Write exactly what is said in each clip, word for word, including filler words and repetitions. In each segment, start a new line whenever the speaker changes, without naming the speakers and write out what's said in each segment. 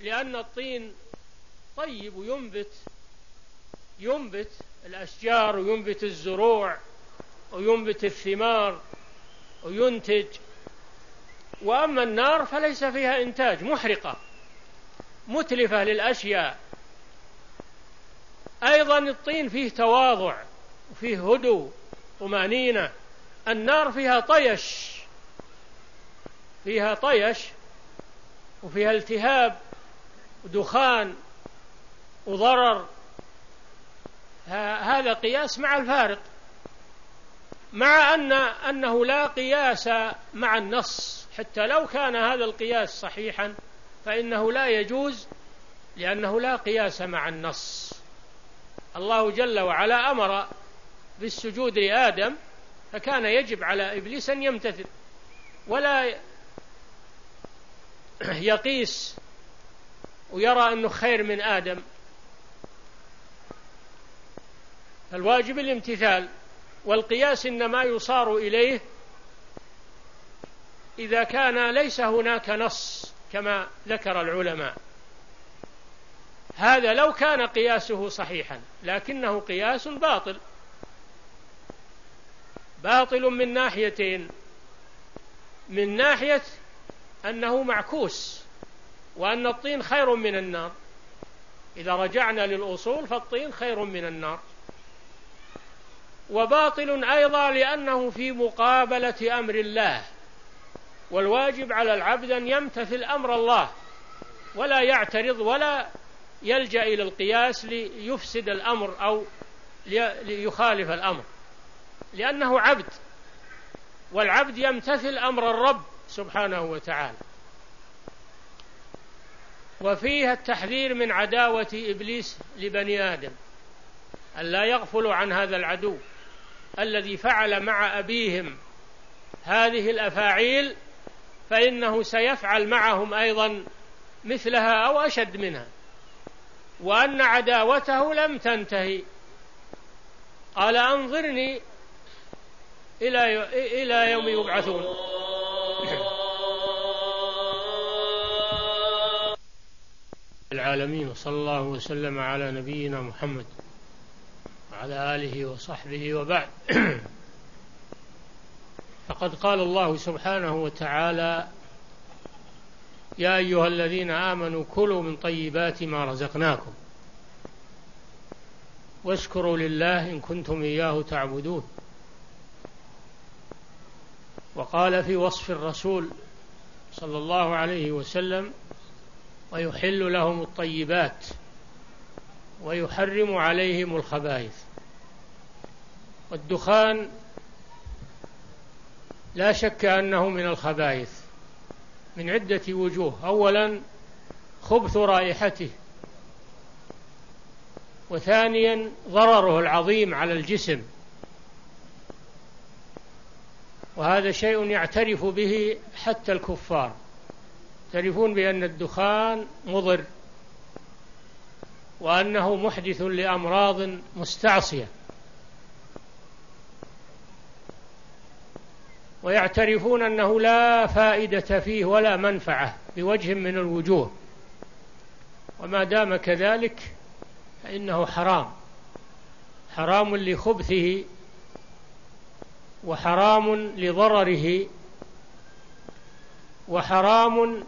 لأن الطين طيب وينبت ينبت الأشجار وينبت الزروع وينبت الثمار وينتج. وأما النار فليس فيها إنتاج، محرقة متلفة للأشياء. أيضا الطين فيه تواضع وفيه هدوء طمأنينة. النار فيها طيش فيها طيش وفيها التهاب ودخان وضرر. هذا قياس مع الفارق، مع أن أنه لا قياس مع النص. حتى لو كان هذا القياس صحيحا فإنه لا يجوز، لأنه لا قياس مع النص. الله جل وعلا أمر بالسجود لآدم، فكان يجب على إبليس أن يمتثل ولا يقيس ويرى أنه خير من آدم. فالواجب الامتثال، والقياس إنما يصار إليه إذا كان ليس هناك نص كما ذكر العلماء. هذا لو كان قياسه صحيحا، لكنه قياس باطل باطل من ناحيتين. من ناحية أنه معكوس، وأن الطين خير من النار. إذا رجعنا للأصول فالطين خير من النار. وباطل أيضا لأنه في مقابلة أمر الله، والواجب على العبد أن يمتثل أمر الله ولا يعترض ولا يلجأ إلى القياس ليفسد الأمر أو ليخالف الأمر، لأنه عبد، والعبد يمتثل أمر الرب سبحانه وتعالى. وفيها التحذير من عداوة إبليس لبني آدم، أن لا يغفلوا عن هذا العدو الذي فعل مع أبيهم هذه الأفاعيل، فإنه سيفعل معهم أيضا مثلها أو أشد منها، وأن عداوته لم تنتهي. قال أنظرني إلى إلى يوم يبعثون. العالمين، صلى الله وسلم على نبينا محمد وعلى آله وصحبه وبعد. فقد قال الله سبحانه وتعالى: يا أيها الذين آمنوا كلوا من طيبات ما رزقناكم واشكروا لله إن كنتم إياه تعبدون. وقال في وصف الرسول صلى الله عليه وسلم: ويحل لهم الطيبات ويحرم عليهم الخبائث. والدخان لا شك أنه من الخبائث من عدة وجوه. أولا خبث رائحته، وثانيا ضرره العظيم على الجسم، وهذا شيء يعترف به حتى الكفار، يعترفون بأن الدخان مضر وأنه محدث لأمراض مستعصية، ويعترفون أنه لا فائدة فيه ولا منفعة بوجه من الوجوه. وما دام كذلك فإنه حرام، حرام لخبثه وحرام لضرره وحرام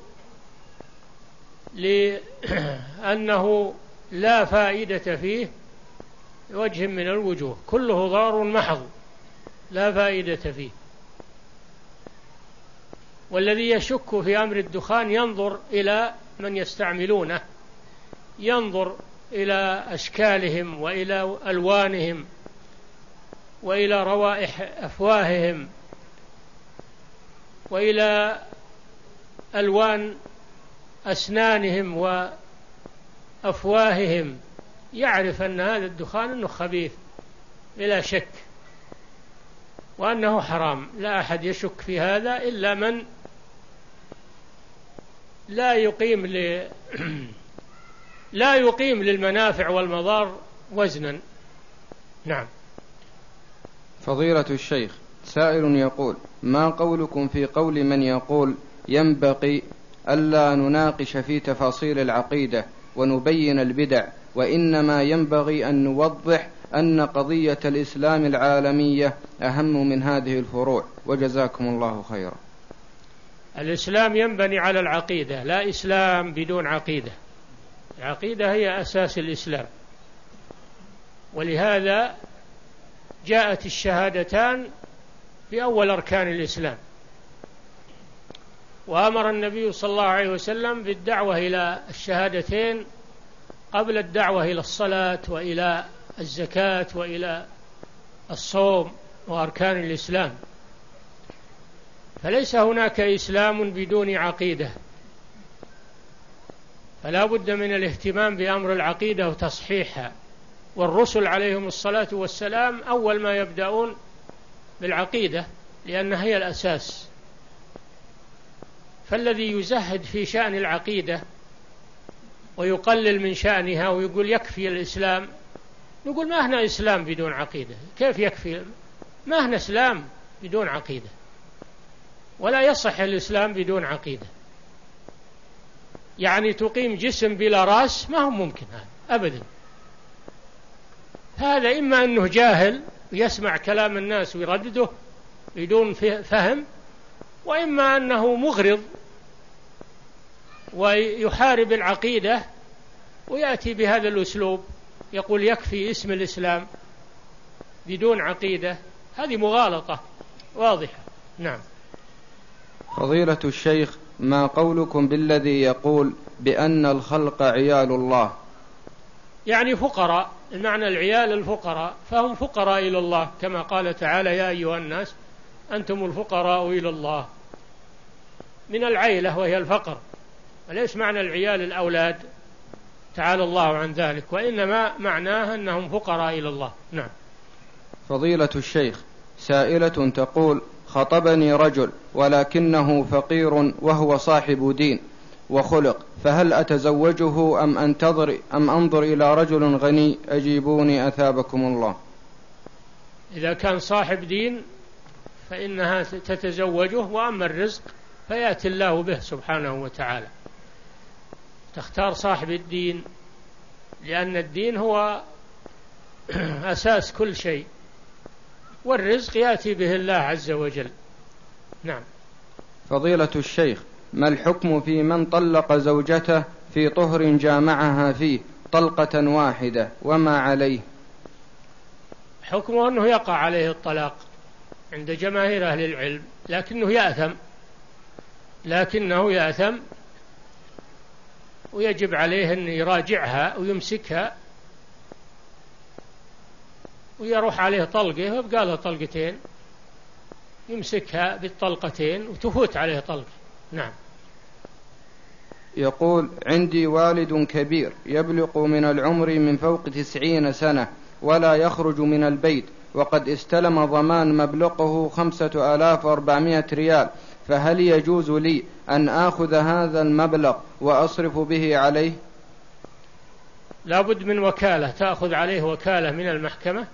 لأنه لا فائدة فيه بوجه من الوجوه، كله ضار محض لا فائدة فيه. والذي يشك في أمر الدخان ينظر إلى من يستعملونه، ينظر إلى أشكالهم وإلى ألوانهم وإلى روائح أفواههم وإلى ألوان أسنانهم وأفواههم، يعرف أن هذا الدخان أنه خبيث بلا شك، وأنه حرام. لا أحد يشك في هذا إلا من لا يقيم ل... لا يقيم للمنافع والمضار وزنا. نعم.
فضيلة الشيخ، سائل يقول: ما قولكم في قول من يقول ينبغي ألا نناقش في تفاصيل العقيدة ونبين البدع، وإنما ينبغي أن نوضح أن قضية الإسلام العالمية أهم من هذه الفروع، وجزاكم الله خيرا.
الإسلام ينبني على العقيدة، لا إسلام بدون عقيدة. العقيدة هي أساس الإسلام، ولهذا جاءت الشهادتان في أول أركان الإسلام، وأمر النبي صلى الله عليه وسلم بالدعوة إلى الشهادتين قبل الدعوة إلى الصلاة وإلى الزكاة وإلى الصوم وأركان الإسلام. فليس هناك إسلام بدون عقيدة، فلا بد من الاهتمام بأمر العقيدة وتصحيحها. والرسل عليهم الصلاة والسلام أول ما يبدأون بالعقيدة، لأنها هي الأساس. فالذي يزهد في شأن العقيدة ويقلل من شأنها ويقول يكفي الإسلام، نقول ما هنا إسلام بدون عقيدة. كيف يكفي؟ ما هنا إسلام بدون عقيدة، ولا يصح الإسلام بدون عقيدة. يعني تقيم جسم بلا رأس ما هو ممكن هذا أبدا. هذا إما أنه جاهل ويسمع كلام الناس ويردده بدون فهم، وإما أنه مغرض ويحارب العقيدة ويأتي بهذا الأسلوب، يقول يكفي اسم الإسلام بدون عقيدة. هذه مغالطة واضحة. نعم.
فضيلة الشيخ، ما قولكم بالذي يقول بأن الخلق عيال الله؟
يعني فقراء، المعنى العيال الفقراء، فهم فقراء إلى الله، كما قال تعالى يا أيها الناس أنتم الفقراء إلى الله، من العيلة وهي الفقر، وليس معنى العيال الأولاد تعالى الله عن ذلك، وإنما معناه أنهم فقراء إلى الله. نعم.
فضيلة الشيخ، سائلة تقول خطبني رجل ولكنه فقير وهو صاحب دين وخلق، فهل أتزوجه أم أنتظر أم أنظر إلى رجل غني؟ أجيبوني أثابكم الله.
إذا كان صاحب دين فإنها تتزوجه، وأما الرزق فيأتي الله به سبحانه وتعالى. تختار صاحب الدين، لأن الدين هو أساس كل شيء، والرزق يأتي به الله عز وجل. نعم.
فضيلة الشيخ، ما الحكم في من طلق زوجته في طهر جامعها فيه طلقة واحدة، وما عليه؟
حكمه أنه يقع عليه الطلاق عند جماهير أهل العلم، لكنه يأثم لكنه يأثم ويجب عليه أن يراجعها ويمسكها ويروح عليه طلقه ويبقى له طلقتين، يمسكها بالطلقتين وتفوت عليه طلقه. نعم.
يقول عندي والد كبير يبلغ من العمر من فوق تسعين سنة ولا يخرج من البيت، وقد استلم ضمان مبلغه خمسة آلاف وأربعمائة ريال، فهل يجوز لي أن آخذ هذا المبلغ وأصرف به عليه؟
لا بد من وكالة، تأخذ عليه وكالة من المحكمة،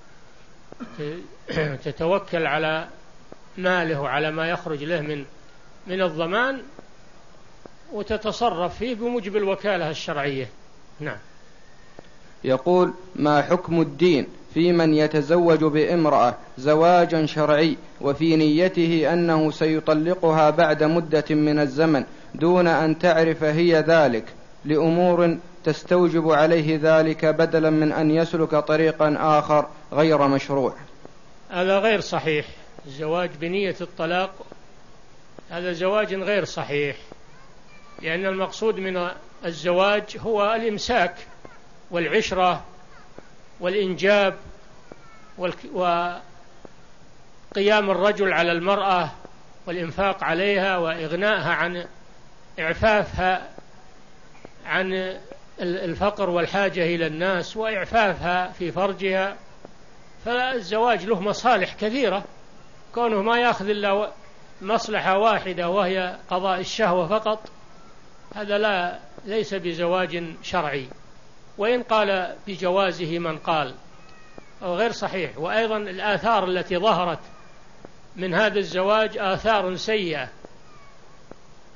تتوكل على ماله وعلى ما يخرج له من من الضمان، وتتصرف فيه بموجب الوكالة الشرعية. نعم.
يقول ما حكم الدين في من يتزوج بامرأة زواجا شرعي وفي نيته أنه سيطلقها بعد مدة من الزمن دون أن تعرف هي ذلك لأمور تستوجب عليه ذلك، بدلا من أن يسلك طريقا آخر غير مشروع؟
هذا غير صحيح. الزواج بنية الطلاق هذا زواج غير صحيح، لأن المقصود من الزواج هو الإمساك والعشرة والإنجاب وقيام الرجل على المرأة والإنفاق عليها وإغنائها عن إعفافها عن الفقر والحاجة إلى الناس وإعفافها في فرجها. فالزواج له مصالح كثيرة، كونه ما يأخذ إلا مصلحة واحدة وهي قضاء الشهوة فقط، هذا لا ليس بزواج شرعي، وإن قال بجوازه من قال أو غير صحيح. وأيضا الآثار التي ظهرت من هذا الزواج آثار سيئة،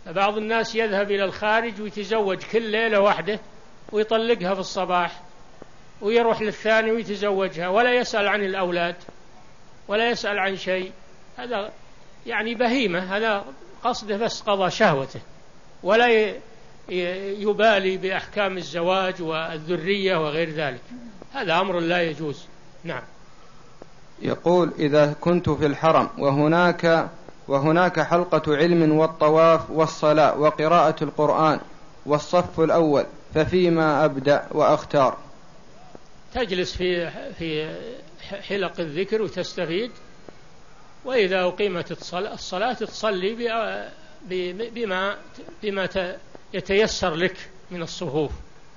بعض الناس يذهب إلى الخارج ويتزوج كل ليلة واحدة ويطلقها في الصباح، ويروح للثاني ويتزوجها ولا يسأل عن الأولاد ولا يسأل عن شيء. هذا يعني بهيمة، هذا قصده بس قضى شهوته، ولا يبالي بأحكام الزواج والذرية وغير ذلك. هذا أمر لا يجوز. نعم.
يقول: إذا كنت في الحرم وهناك وهناك حلقة علم والطواف والصلاة وقراءة القرآن والصف الأول، ففيما أبدأ وأختار؟
تجلس في في حلق الذكر وتستفيد، وإذا أقيمت الصلاة تصلي بما بما يتيسر لك من الصفوف،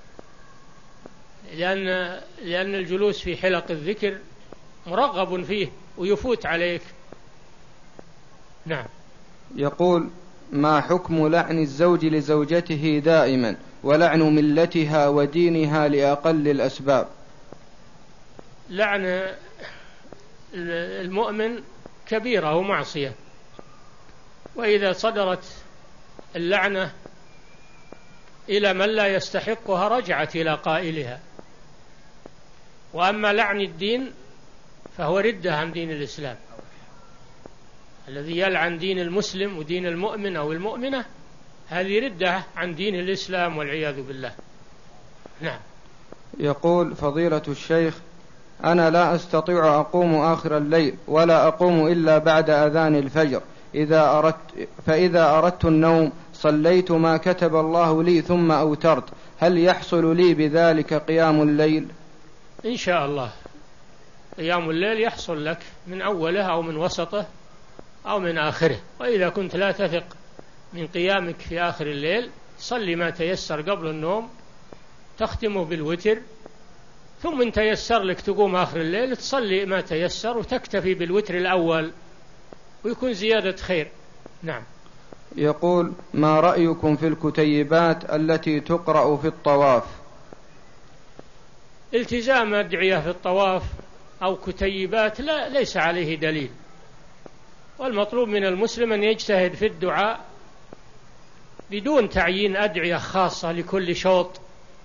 لأن لأن الجلوس في حلق الذكر مرغب فيه ويفوت عليك. نعم.
يقول: ما حكم لعن الزوج لزوجته دائما ولعن ملتها ودينها لأقل الأسباب؟
لعن المؤمن كبيرة ومعصية، وإذا صدرت اللعنة إلى من لا يستحقها رجعت إلى قائلها. وأما لعن الدين فهو ردة عن دين الإسلام. الذي يلعن دين المسلم ودين المؤمن أو المؤمنة هذه ردة عن دين الإسلام والعياذ بالله. نعم.
يقول: فضيلة الشيخ، أنا لا أستطيع أقوم آخر الليل ولا أقوم إلا بعد أذان الفجر، إذا أردت فإذا أردت النوم صليت ما كتب الله لي ثم أوترت، هل يحصل لي بذلك قيام الليل؟
إن شاء الله قيام الليل يحصل لك من أوله أو من وسطه أو من آخره. وإذا كنت لا تثق من قيامك في آخر الليل صلي ما تيسر قبل النوم، تختمه بالوتر، ثم إن تيسر لك تقوم آخر الليل تصلي ما تيسر وتكتفي بالوتر الأول ويكون زيادة خير. نعم.
يقول: ما رأيكم في الكتيبات التي تقرأ في الطواف؟
التزام أدعية في الطواف أو كتيبات لا ليس عليه دليل، والمطلوب من المسلم أن يجتهد في الدعاء بدون تعيين أدعية خاصة لكل شوط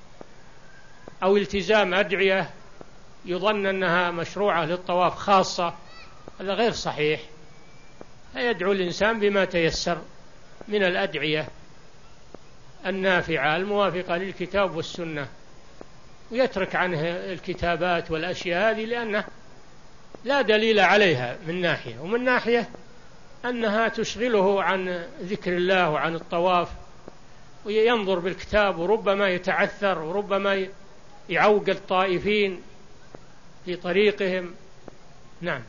أو التزام أدعية يظن أنها مشروعة للطواف خاصة. هذا غير صحيح. يدعو الإنسان بما تيسر من الأدعية النافعة الموافقة للكتاب والسنة، ويترك عنه الكتابات والأشياء هذه لأنه لا دليل عليها من ناحية، ومن ناحية أنها تشغله عن ذكر الله وعن الطواف، وينظر بالكتاب وربما يتعثر وربما يعوق الطائفين في طريقهم. نعم.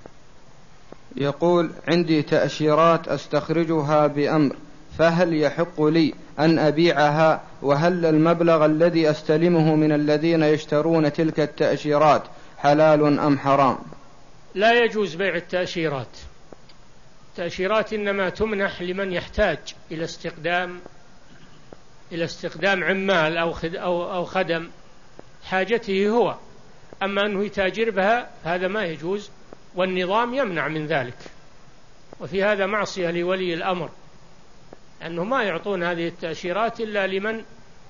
يقول: عندي تأشيرات أستخرجها بأمر، فهل يحق لي أن أبيعها؟ وهل المبلغ الذي أستلمه من الذين يشترون تلك التأشيرات حلال أم حرام؟
لا يجوز بيع التأشيرات. التأشيرات إنما تمنح لمن يحتاج إلى استخدام إلى استخدام عمال أو أو خدم حاجته هو، أما أنه يتاجر بها هذا ما يجوز، والنظام يمنع من ذلك. وفي هذا معصية لولي الأمر، أنه ما يعطون هذه التأشيرات إلا لمن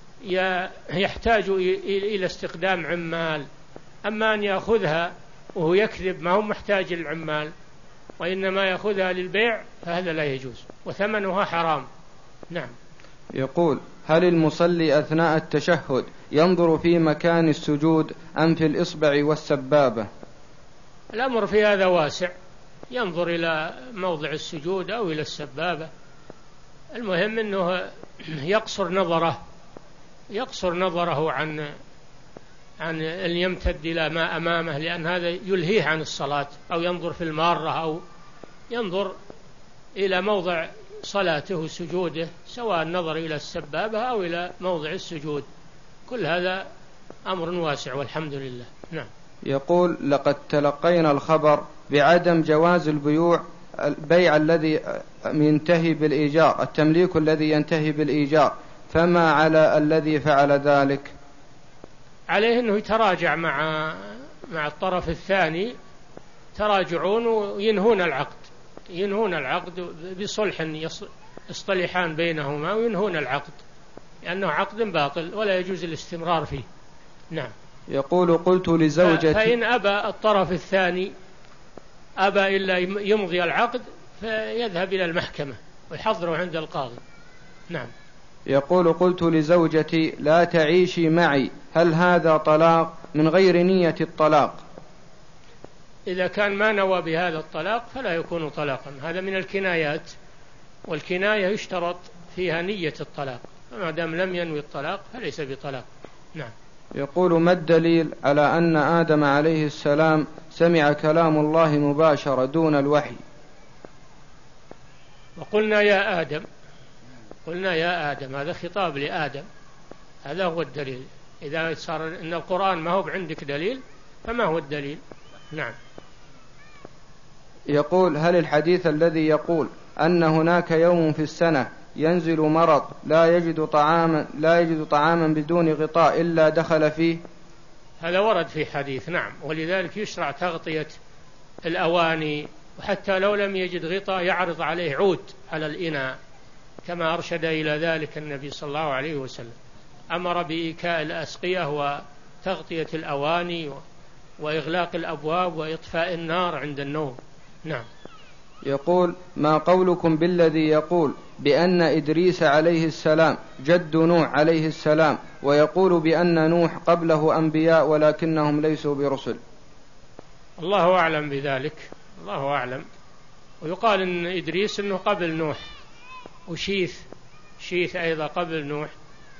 يحتاج إلى استخدام عمال. أما أن يأخذها وهو يكذب ما هو محتاج العمال وإنما يأخذها للبيع فهذا لا يجوز، وثمنها حرام. نعم.
يقول: هل المصلي أثناء التشهد ينظر في مكان السجود أم في الإصبع والسبابة؟
الأمر في هذا واسع، ينظر إلى موضع السجود أو إلى السبابة، المهم أنه يقصر نظره يقصر نظره عن عن أن يمتد إلى ما أمامه، لأن هذا يلهيه عن الصلاة، أو ينظر في المارة أو ينظر إلى موضع صلاته وسجوده، سواء نظر إلى السبابة أو إلى موضع السجود. كل هذا أمر واسع والحمد لله. نعم.
يقول: لقد تلقينا الخبر بعدم جواز البيوع البيع الذي ينتهي بالإيجار، التمليك الذي ينتهي بالإيجار، فما على الذي فعل ذلك؟
عليه أنه يتراجع مع مع الطرف الثاني، تراجعون وينهون العقد ينهون العقد بصلح يصطلحان بينهما وينهون العقد، لأنه عقد باطل ولا يجوز الاستمرار فيه. نعم.
يقول قلت لزوجتي
فإن أبى الطرف الثاني أبى إلا يمضي العقد فيذهب إلى المحكمة ويحضره عند القاضي. نعم.
يقول قلت لزوجتي لا تعيشي معي، هل هذا طلاق من غير نية الطلاق؟
إذا كان ما نوى بهذا الطلاق فلا يكون طلاقا، هذا من الكنايات، والكناية يشترط فيها نية الطلاق، فما دام لم ينوي الطلاق فليس بطلاق. نعم.
يقول ما الدليل على أن آدم عليه السلام سمع كلام الله مباشرة دون الوحي؟
وقلنا يا آدم، قلنا يا آدم، هذا خطاب لآدم، هذا هو الدليل. إذا صار إن القرآن ما هو عندك دليل فما هو الدليل؟ نعم.
يقول هل الحديث الذي يقول أن هناك يوم في السنة ينزل مرض لا يجد طعاما لا يجد طعاما بدون غطاء إلا دخل فيه؟
هذا ورد في حديث. نعم. ولذلك يشرع تغطية الأواني، وحتى لو لم يجد غطاء يعرض عليه عود على الإناء، كما أرشد إلى ذلك النبي صلى الله عليه وسلم، أمر بإيكاء الأسقية وتغطية الأواني وإغلاق الأبواب وإطفاء النار عند النوم. نعم.
يقول ما قولكم بالذي يقول بأن إدريس عليه السلام جد نوح عليه السلام، ويقول بأن نوح قبله أنبياء ولكنهم ليسوا برسل؟
الله أعلم بذلك، الله أعلم. ويقال إن إدريس إنه قبل نوح، وشيث شيث أيضا قبل نوح.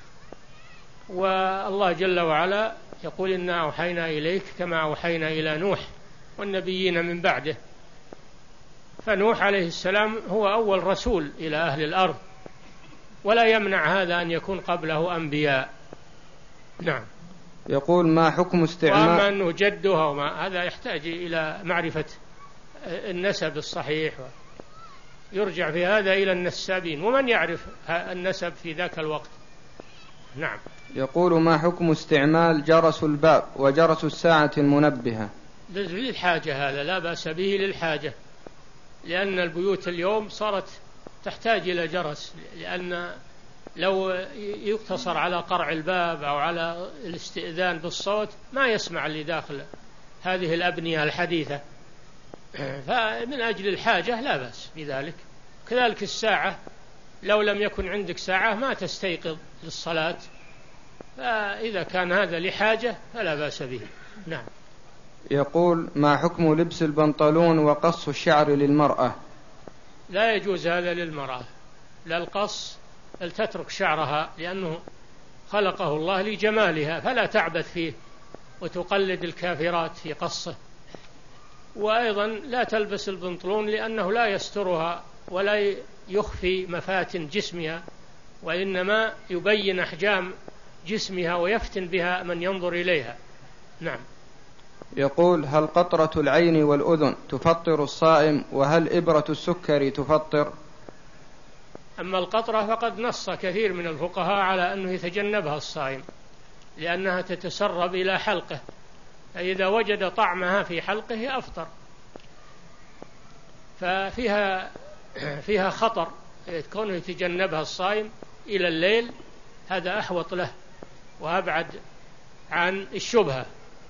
والله جل وعلا يقول إنا أوحينا إليك كما أوحينا إلى نوح والنبيين من بعده، فنوح عليه السلام هو أول رسول إلى أهل الأرض، ولا يمنع هذا أن يكون قبله أنبياء. نعم.
يقول ما حكم استعمال،
وأما أنه جدها وما هذا يحتاج إلى معرفة النسب الصحيح، يرجع في هذا إلى النسابين، ومن يعرف النسب في ذاك الوقت. نعم.
يقول ما حكم استعمال جرس الباب وجرس الساعة المنبهة؟
للحاجة، هذا لا بأس به للحاجة، لأن البيوت اليوم صارت تحتاج إلى جرس، لأن لو يقتصر على قرع الباب أو على الاستئذان بالصوت ما يسمع اللي داخل هذه الأبنية الحديثة، فمن أجل الحاجة لا بأس بذلك. كذلك الساعة، لو لم يكن عندك ساعة ما تستيقظ للصلاة، فإذا كان هذا لحاجة فلا بأس به. نعم.
يقول ما حكم لبس البنطلون وقص الشعر للمرأة؟
لا يجوز هذا للمرأة، لا القص، بل تترك شعرها، لأنه خلقه الله لجمالها، فلا تعبث فيه وتقلد الكافرات في قصه. وأيضا لا تلبس البنطلون لأنه لا يسترها ولا يخفي مفاتن جسمها، وإنما يبين أحجام جسمها ويفتن بها من ينظر إليها. نعم.
يقول هل قطرة العين والأذن تفطر الصائم، وهل إبرة السكر تفطر؟
أما القطرة فقد نص كثير من الفقهاء على أنه يتجنبها الصائم، لأنها تتسرب إلى حلقه، فإذا وجد طعمها في حلقه أفطر، ففيها فيها خطر كونه يتجنبها الصائم إلى الليل، هذا أحوط له وأبعد عن الشبهة.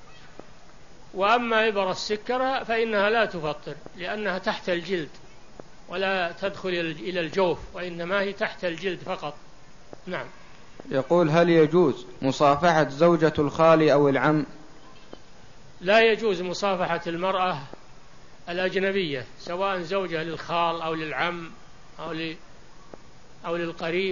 وأما إبر السكر فإنها لا تفطر، لأنها تحت الجلد ولا تدخل إلى الجوف، وإنما هي تحت الجلد فقط. نعم.
يقول هل يجوز مصافحة زوجة الخال أو العم؟
لا يجوز مصافحة المرأة الأجنبية، سواء زوجة للخال أو للعم أو أو للقريب،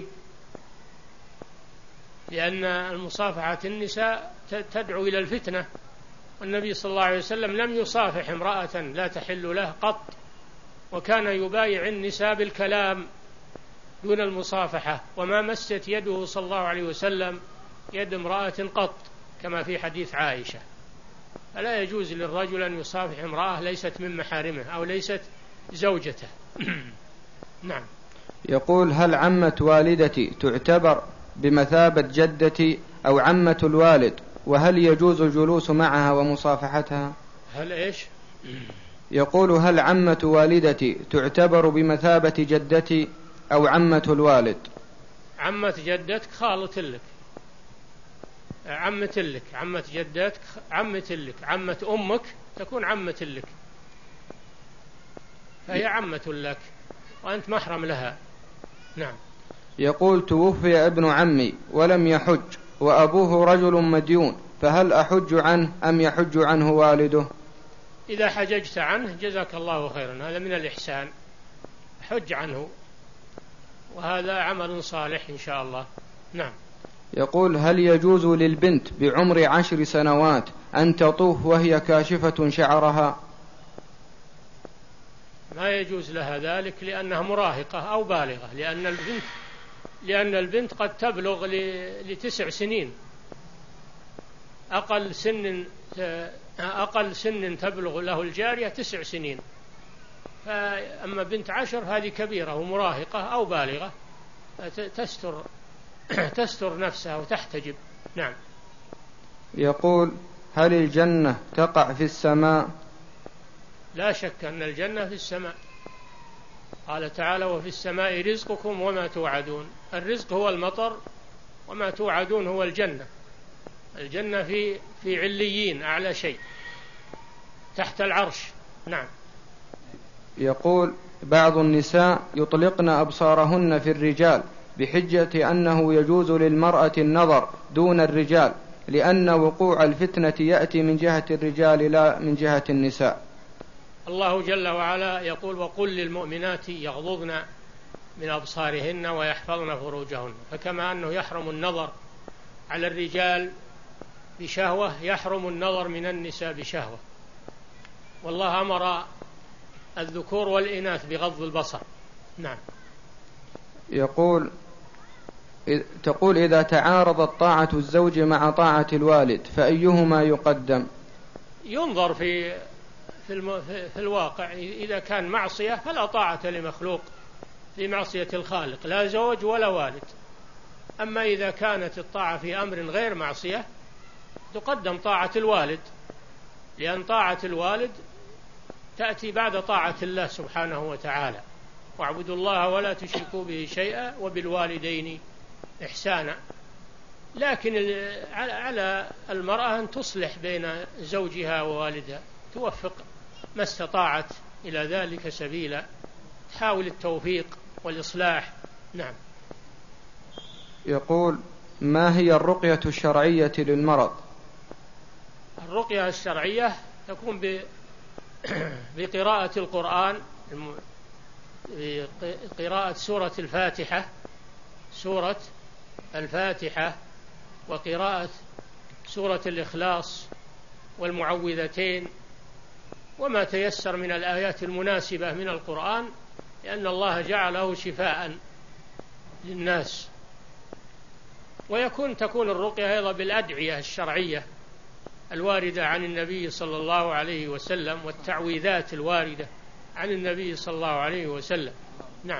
لأن المصافحة النساء تدعو إلى الفتنة، والنبي صلى الله عليه وسلم لم يصافح امرأة لا تحل له قط، وكان يبايع النساء بالكلام دون المصافحة، وما مست يده صلى الله عليه وسلم يد امرأة قط، كما في حديث عائشة. فلا يجوز للرجل أن يصافح امرأة ليست من محارمه أو ليست زوجته. نعم.
يقول هل عمة والدتي تعتبر بمثابة جدتي أو عمة الوالد، وهل يجوز الجلوس معها ومصافحتها؟
هل إيش؟
يقول هل عمة والدتي تعتبر بمثابة جدتي؟ أو عمة الوالد؟
عمة جدتك خالة لك، عمة لك، عمة جدتك عمة لك، عمة أمك تكون عمة لك، فهي عمة لك وأنت محرم لها. نعم.
يقول توفي ابن عمي ولم يحج وأبوه رجل مديون، فهل أحج عنه أم يحج عنه والده؟
إذا حججت عنه جزاك الله خيرا، هذا من الإحسان، حج عنه، وهذا عمل صالح إن شاء الله. نعم.
يقول هل يجوز للبنت بعمر عشر سنوات أن تطوف وهي كاشفة شعرها؟
ما يجوز لها ذلك لأنها مراهقة أو بالغة، لأن البنت لأن البنت قد تبلغ لتسع سنين، أقل سن أقل سن تبلغ له الجارية تسع سنين، فأما بنت عشر هذه كبيرة ومراهقة أو بالغة تستر تستر نفسها وتحتجب. نعم.
يقول هل الجنة تقع في السماء؟
لا شك أن الجنة في السماء، قال تعالى وفي السماء رزقكم وما توعدون، الرزق هو المطر وما توعدون هو الجنة، الجنة في في عليين أعلى شيء تحت العرش. نعم.
يقول بعض النساء يطلقن أبصارهن في الرجال بحجة أنه يجوز للمرأة النظر دون الرجال لأن وقوع الفتنة يأتي من جهة الرجال لا من جهة النساء.
الله جل وعلا يقول وقل للمؤمنات يغضضن من أبصارهن ويحفظن فروجهن، فكما أنه يحرم النظر على الرجال بشهوة يحرم النظر من النساء بشهوة، والله أمر الذكور والإناث بغض البصر. نعم.
يقول تقول إذا تعارضت طاعة الزوج مع طاعة الوالد فأيهما يقدم؟
ينظر في في, الم... في الواقع، إذا كان معصية فلا طاعة لمخلوق في معصية الخالق، لا زوج ولا والد. أما إذا كانت الطاعة في أمر غير معصية تقدم طاعة الوالد، لأن طاعة الوالد تأتي بعد طاعة الله سبحانه وتعالى، واعبدوا الله ولا تشركوا به شيئا وبالوالدين إحسانا. لكن على المرأة أن تصلح بين زوجها ووالدها، توفق ما استطاعت إلى ذلك سبيلا، تحاول التوفيق والإصلاح. نعم.
يقول ما هي الرقية الشرعية للمرض؟
الرقية الشرعية تكون بقراءة القرآن، بقراءة سورة الفاتحة سورة الفاتحة وقراءة سورة الإخلاص والمعوذتين وما تيسر من الآيات المناسبة من القرآن، لأن الله جعله شفاء للناس. ويكون تكون الرقية أيضا بالأدعية الشرعية الواردة عن النبي صلى الله عليه وسلم والتعويذات الواردة عن النبي صلى الله عليه وسلم. نعم.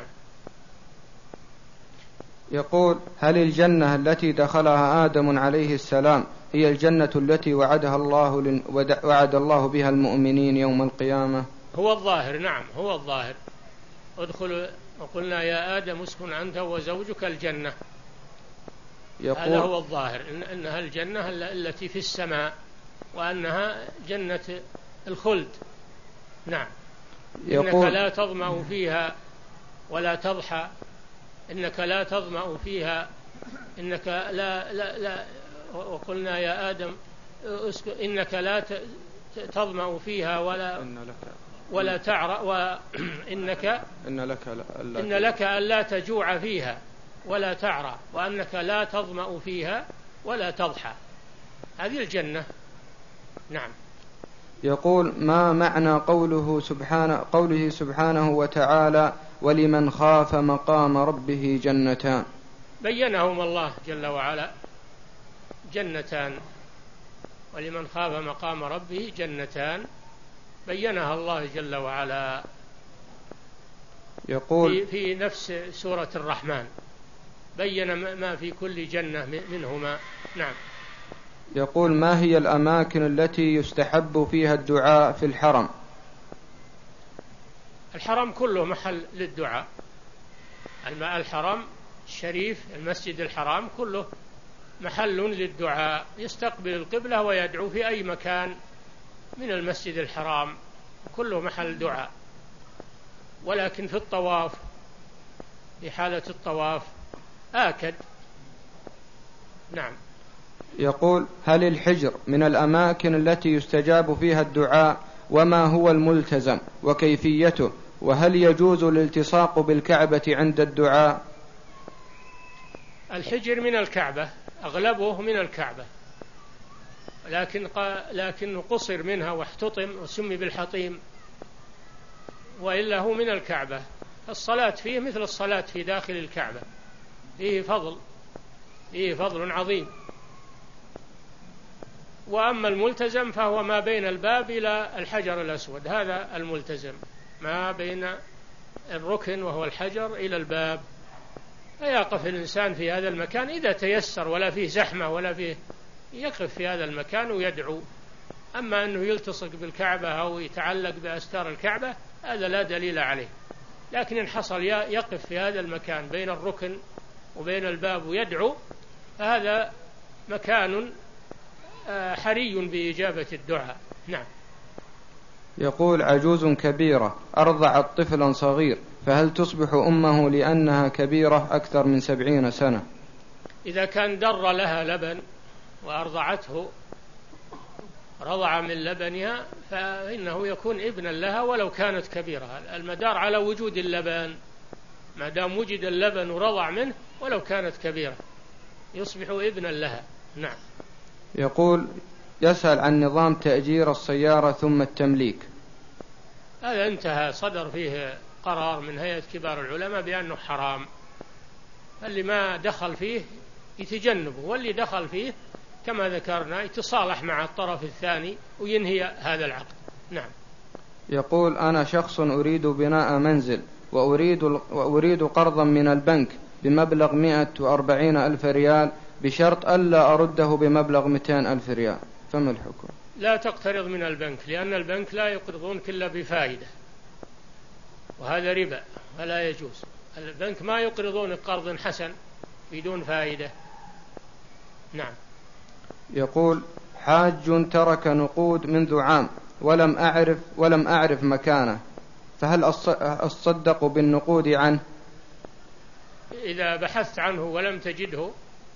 يقول هل الجنة التي دخلها آدم عليه السلام هي الجنة التي وعدها الله وعد الله بها المؤمنين يوم القيامة؟
هو الظاهر. نعم هو الظاهر. ادخل وقلنا يا آدم اسكن أنت وزوجك الجنة، هذا هو الظاهر، إن أنها الجنة التي في السماء وأنها جنة الخلد. نعم. إنك لا تظمأ فيها ولا تضحى، إنك لا تظمأ فيها، إنك لا لا لا وقلنا يا آدم اسكن إنك لا تظمأ فيها ولا ولا تعرى، وإنك
إن لك ألا
إن لك ألا تجوع فيها ولا تعرى، وأنك لا تظمأ فيها ولا تضحى، هذه الجنة. نعم.
يقول ما معنى قوله سبحانه قوله سبحانه وتعالى ولمن خاف مقام ربه جنتان؟
بينهم الله جل وعلا، جنتان، ولمن خاف مقام ربه جنتان، بينها الله جل وعلا.
يقول
في, في نفس سورة الرحمن بين ما في كل جنة منهما. نعم.
يقول ما هي الأماكن التي يستحب فيها الدعاء في الحرم؟
الحرم كله محل للدعاء، الحرم الشريف المسجد الحرام كله محل للدعاء، يستقبل القبلة ويدعو في أي مكان من المسجد الحرام، كله محل دعاء. ولكن في الطواف، في حالة الطواف آكد. نعم.
يقول: هل الحجر من الأماكن التي يستجاب فيها الدعاء؟ وما هو الملتزم وكيفيته؟ وهل يجوز الالتصاق بالكعبة عند الدعاء؟
الحجر من الكعبة، أغلبه من الكعبة، لكن لكن قصر منها واحتطم وسمي بالحطيم، وإلا هو من الكعبة. الصلاة فيه مثل الصلاة في داخل الكعبة، فيه فضل، فيه فضل عظيم. وأما الملتزم فهو ما بين الباب إلى الحجر الأسود، هذا الملتزم ما بين الركن وهو الحجر إلى الباب، فيقف الإنسان في هذا المكان إذا تيسر ولا فيه زحمة ولا فيه، يقف في هذا المكان ويدعو. أما أنه يلتصق بالكعبة أو يتعلق بأستار الكعبة هذا لا دليل عليه، لكن إن حصل يقف في هذا المكان بين الركن وبين الباب ويدعو، فهذا مكان حري بإجابة الدعاء. نعم.
يقول: عجوز كبيرة أرضعت طفلا صغير، فهل تصبح أمه لأنها كبيرة أكثر من سبعين سنة؟
إذا كان در لها لبن وأرضعته، رضع من لبنها، فإنه يكون ابنا لها ولو كانت كبيرة. المدار على وجود اللبن، ما دام وجد اللبن ورضع منه ولو كانت كبيرة يصبح ابنا لها. نعم.
يقول: يسأل عن نظام تأجير السيارة ثم التمليك.
هذا انتهى، صدر فيه قرار من هيئة كبار العلماء بأنه حرام، اللي ما دخل فيه يتجنبه، واللي دخل فيه كما ذكرنا يتصالح مع الطرف الثاني وينهي هذا العقد. نعم.
يقول: أنا شخص أريد بناء منزل وأريد, وأريد قرضا من البنك بمبلغ مئة وأربعين ألف ريال بشرط ألا أرده بمبلغ مئتين ألف ريال، فما الحكم؟
لا تقترض من البنك، لأن البنك لا يقرضون إلا بفائدة، وهذا ربا فلا يجوز. البنك ما يقرضون قرض حسن بدون فائدة. نعم.
يقول: حاج ترك نقود منذ عام ولم أعرف ولم أعرف مكانه، فهل أصدق بالنقود عنه؟
إذا بحثت عنه ولم تجده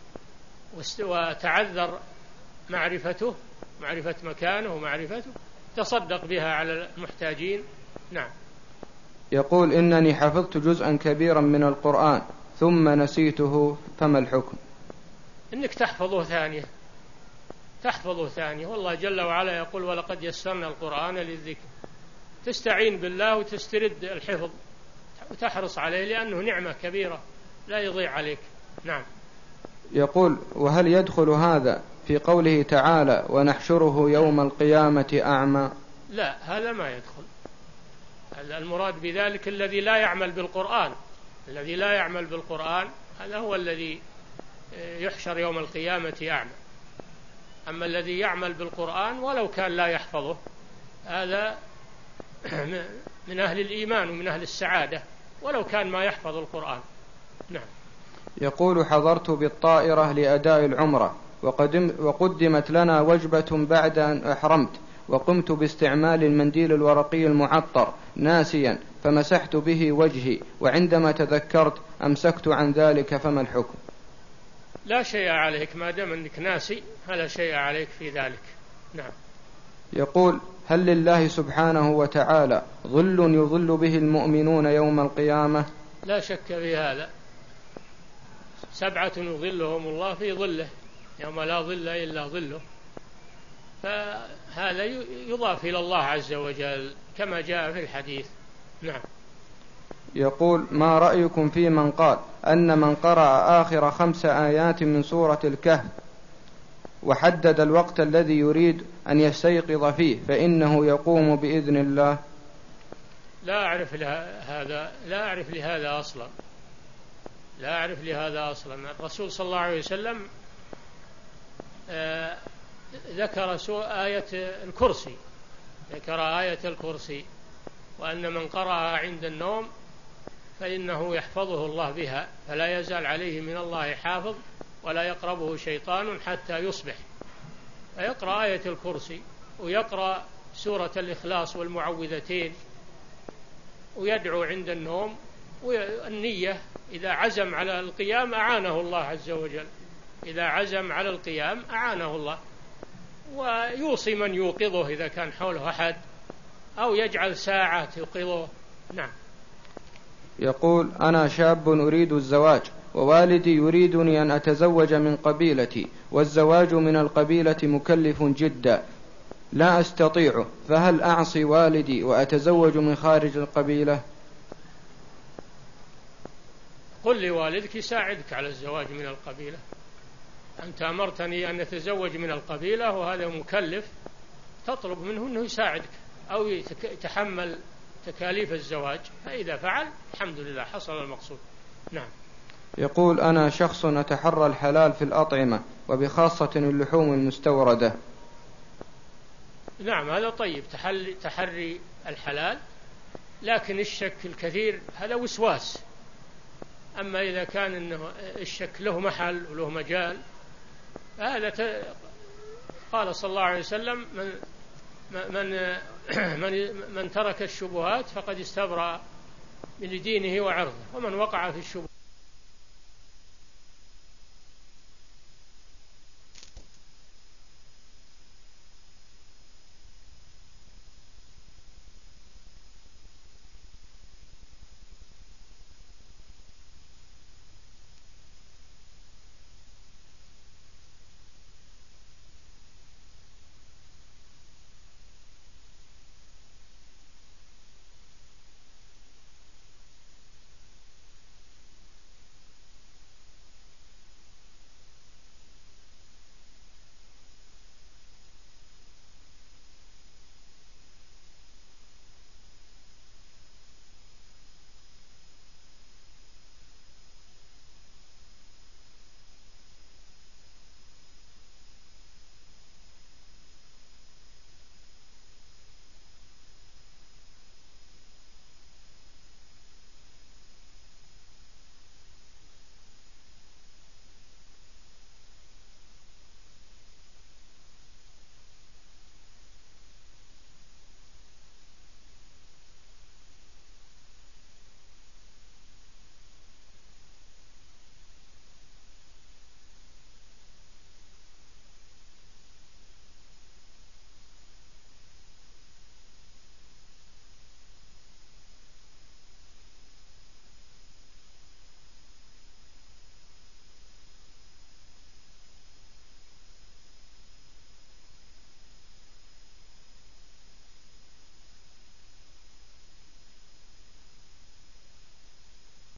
وتعذر معرفته، معرفة مكانه ومعرفته، تصدق بها على المحتاجين. نعم.
يقول: إنني حفظت جزءا كبيرا من القرآن ثم نسيته، فما الحكم؟
إنك تحفظه ثانية، تحفظه ثانية، والله جل وعلا يقول: ولقد يسرنا القرآن للذكر. تستعين بالله وتسترد الحفظ وتحرص عليه، لأنه نعمة كبيرة لا يضيع عليك. نعم.
يقول: وهل يدخل هذا في قوله تعالى: ونحشره يوم القيامة أعمى؟
لا، هذا ما يدخل. المراد بذلك الذي لا يعمل بالقرآن، الذي لا يعمل بالقرآن هذا هو الذي يحشر يوم القيامة أعمى. أما الذي يعمل بالقرآن ولو كان لا يحفظه هذا من أهل الإيمان ومن أهل السعادة ولو كان ما يحفظ القرآن. نعم.
يقول: حضرت بالطائرة لأداء العمرة وقدم وقدمت لنا وجبة بعد أن أحرمت، وقمت باستعمال المنديل الورقي المعطر ناسيا فمسحت به وجهي، وعندما تذكرت أمسكت عن ذلك، فما الحكم؟
لا شيء عليك ما دام أنك ناسي، فلا شيء عليك في ذلك. نعم.
يقول: هل لله سبحانه وتعالى ظل يظل به المؤمنون يوم القيامة؟
لا شك في هذا، سبعة يظلهم الله في ظله يوم لا ظل إلا ظله، فهذا يضاف إلى الله عز وجل كما جاء في الحديث. نعم.
يقول: ما رأيكم في من قال أن من قرأ آخر خمس آيات من سورة الكهف وحدد الوقت الذي يريد أن يستيقظ فيه فإنه يقوم بإذن الله؟
لا أعرف هذا، لا أعرف لهذا أصلا، لا أعرف لهذا أصلا. الرسول صلى الله عليه وسلم آه ذكر آية الكرسي، ذكر آية الكرسي، وأن من قرأها عند النوم فإنه يحفظه الله بها، فلا يزال عليه من الله حافظ ولا يقربه شيطان حتى يصبح. فيقرأ آية الكرسي ويقرأ سورة الإخلاص والمعوذتين ويدعو عند النوم. والنية إذا عزم على القيام أعانه الله عز وجل، إذا عزم على القيام أعانه الله. ويوصي من يوقظه إذا كان حوله أحد، أو يجعل ساعة توقظه. نعم.
يقول: أنا شاب أريد الزواج، ووالدي يريدني أن أتزوج من قبيلتي، والزواج من القبيلة مكلف جدا لا أستطيعه، فهل أعصي والدي وأتزوج من خارج القبيلة؟
قل لوالدك يساعدك على الزواج من القبيلة. أنت أمرتني أن أتزوج من القبيلة وهذا مكلف، تطلب منه أنه يساعدك أو يتحمل تكاليف الزواج، فإذا فعل الحمد لله حصل المقصود. نعم.
يقول: أنا شخص أتحرى الحلال في الأطعمة، وبخاصة اللحوم المستوردة.
نعم، هذا طيب، تحري الحلال، لكن الشك الكثير هذا وسواس. أما إذا كان إنه الشك له محل وله مجال، هذا ت... قال صلى الله عليه وسلم: من من من, من ترك الشبهات فقد استبرأ من دينه وعرضه، ومن وقع في الشبهات